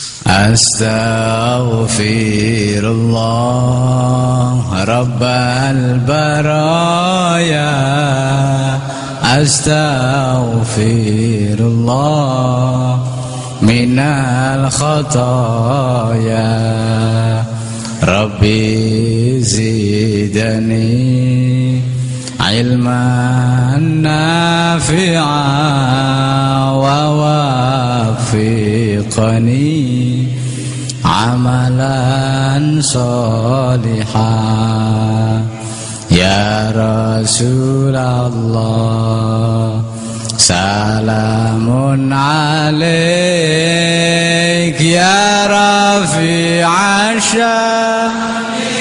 Astaghfirullah Rabbal baraya Astaghfirullah minal khataya Rabbi zidani ilman nafi'a wa wafiqani amalan salihah ya Rasulullah salamun alaik ya rafi'a sya'ni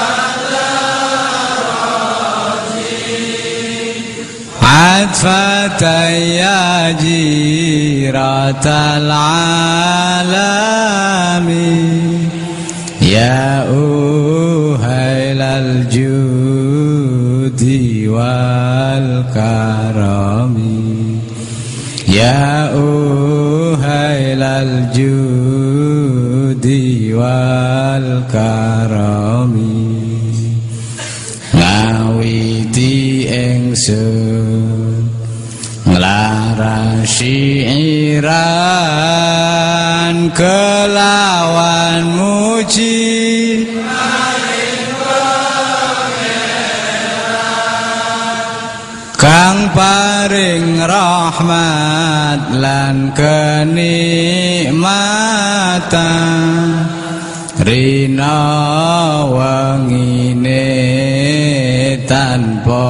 Fataya jiratal alami ya uhailal judi wal karami ya uhailal judi wal karami ngawiti ingsun nglara syiiran kelawan muji kang paring rahmat lan kenikmatan rina wangine tanpa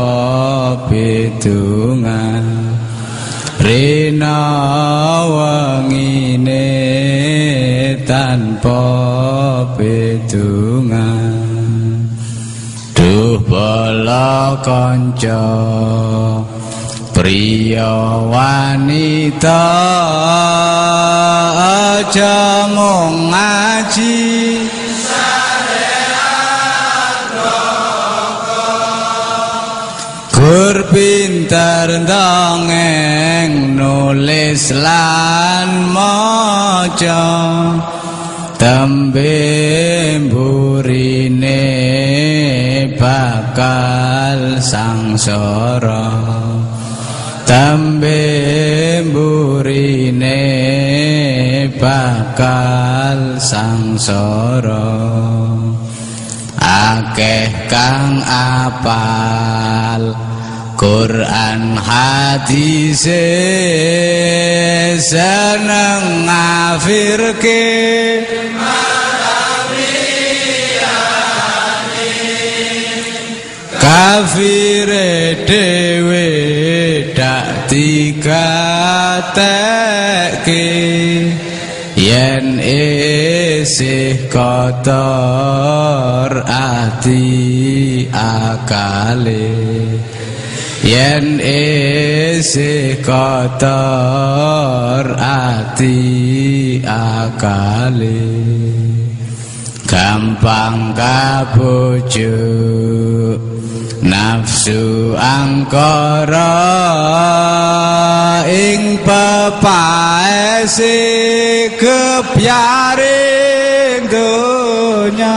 pitungan rina wangine tanpa pitungan duh bala kanca priya wanita aja mung ngaji gur pinter ndongeng nulis lan maca tembe mburine bakal sangsara tembe mburine bakal sangsara akeh kang apal Quran hadise seneng ngafirke kafire dhewe dak dikatekke yen isih kotor ati akale yen isih kotor ati akale gampang kabujuk nafsu angkara ing pepaese kepyaring donya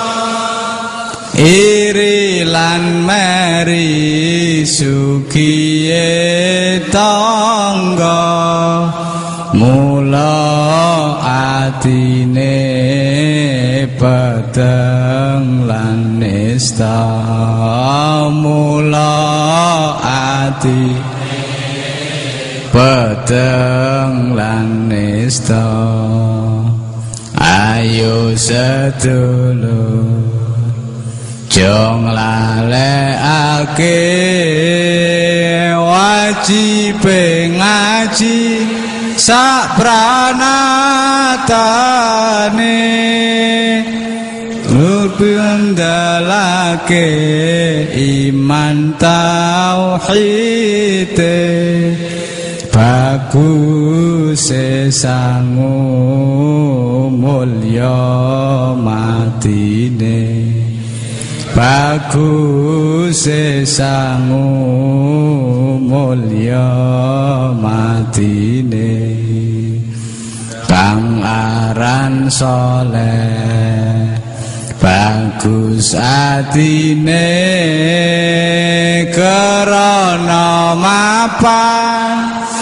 iri lan meri sugiye tangga mula atine peteng lan nista mula ati peteng lan nista ayo sedulur jong lalekake wajib ngaji sak pranatane ngundalake iman tauhid bagus sangu mulya matine bagus sangu mulya matine kang aran soleh bagus atine krana mapan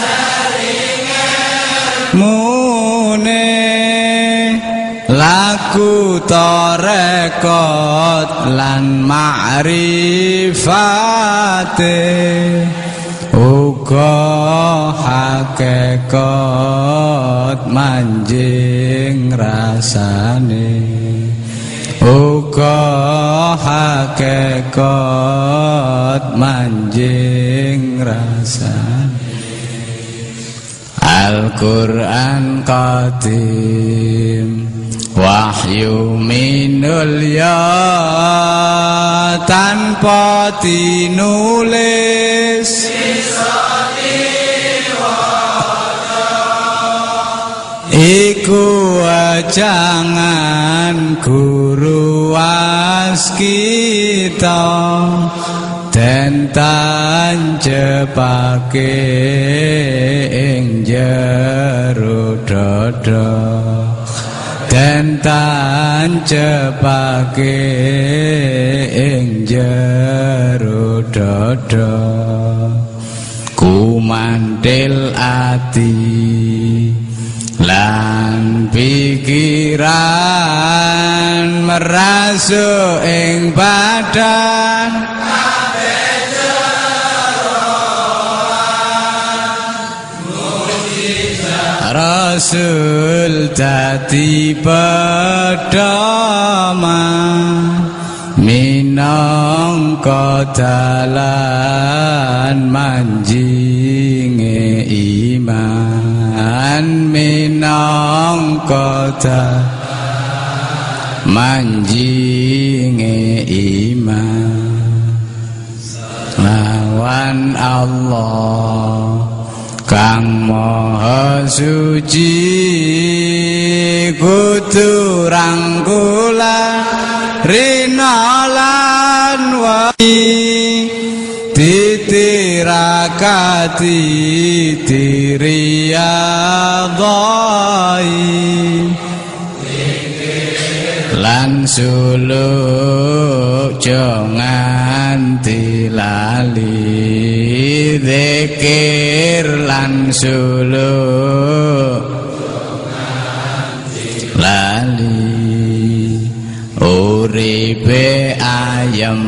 mune laku tarekat lan ma'rifate uga hakikat manjing rasane uga hakikat manjing rasane Al-Qur'an qadim wahyu minul ya tanpa tinulis iku ajangan guru waskita den tanjepake ing jero dada den tanjepake ing jero dada kumantil ati lan pikiran merasuk ing badan Rasul dadi pedoman minangka dalan manjinge iman minangka dalan manjinge iman lawan Allah Kang Maha Suci kudu rangkulan rina lan wani titirakati diriyadhai lan suluk jangan dilali zikir lan suluk lali uripe ayem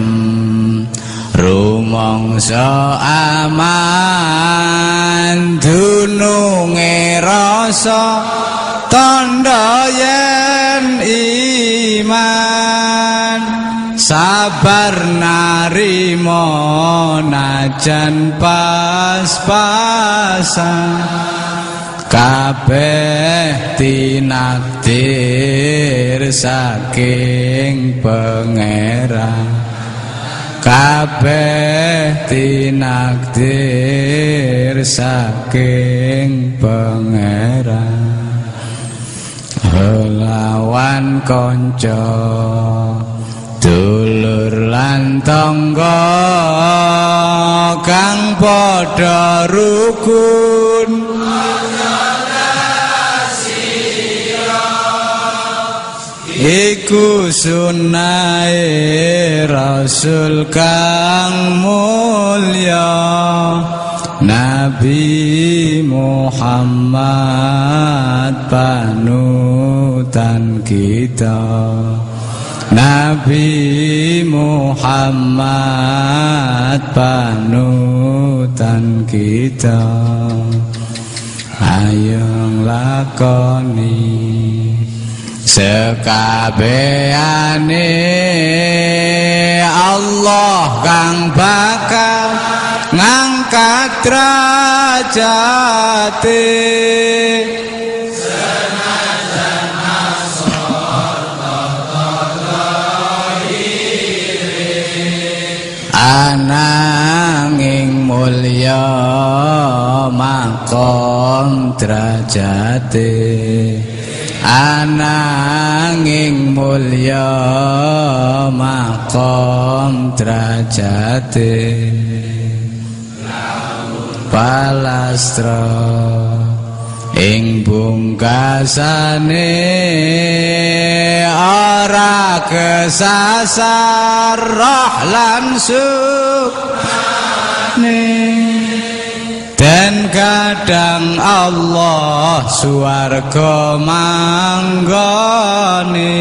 rumangsa aman dununge rasa tandha yen iman sabar narimo najan pas-pasan kabeh tinakdir saking pangeran kabeh tinakdir saking pangeran lawan kanca dulur lan tangga kang padha rukun iku sunnahe Rasul kang mulya Nabi Muhammad panutan kita Nabi Muhammad panutan kita ayo lakoni sekabehane Allah kang bakal ngangkat derajate senajan ananging mulya makom derajate ananging mulya makom derajate palastra ing pungkasane ora kesasar roh lan sukmane. Dan kadang Allah suwarga manggone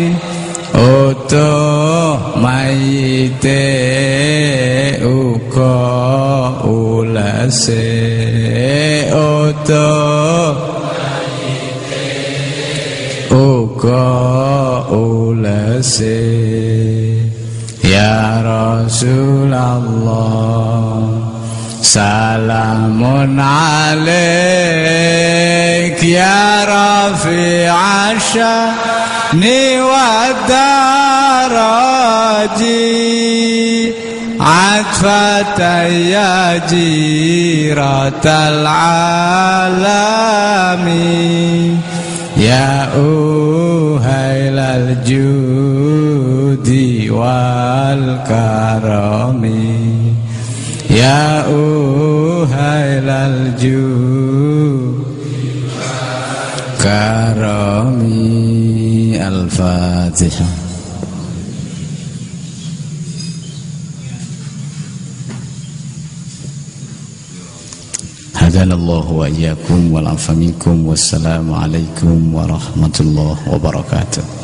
utuh mayite uga ulese utuh mayite uga ulese. Ya Rasulullah salamun alaik ya rafi'a sya'ni wa daraji atfatan ya jiratal alami ya uhailal judi wal karami ya uhailal judi karami. Al-Fatihah. Hadanallahu wa iyyakum wal afa minkum. Wassalamu alaikum warahmatullahi wabarakatuh.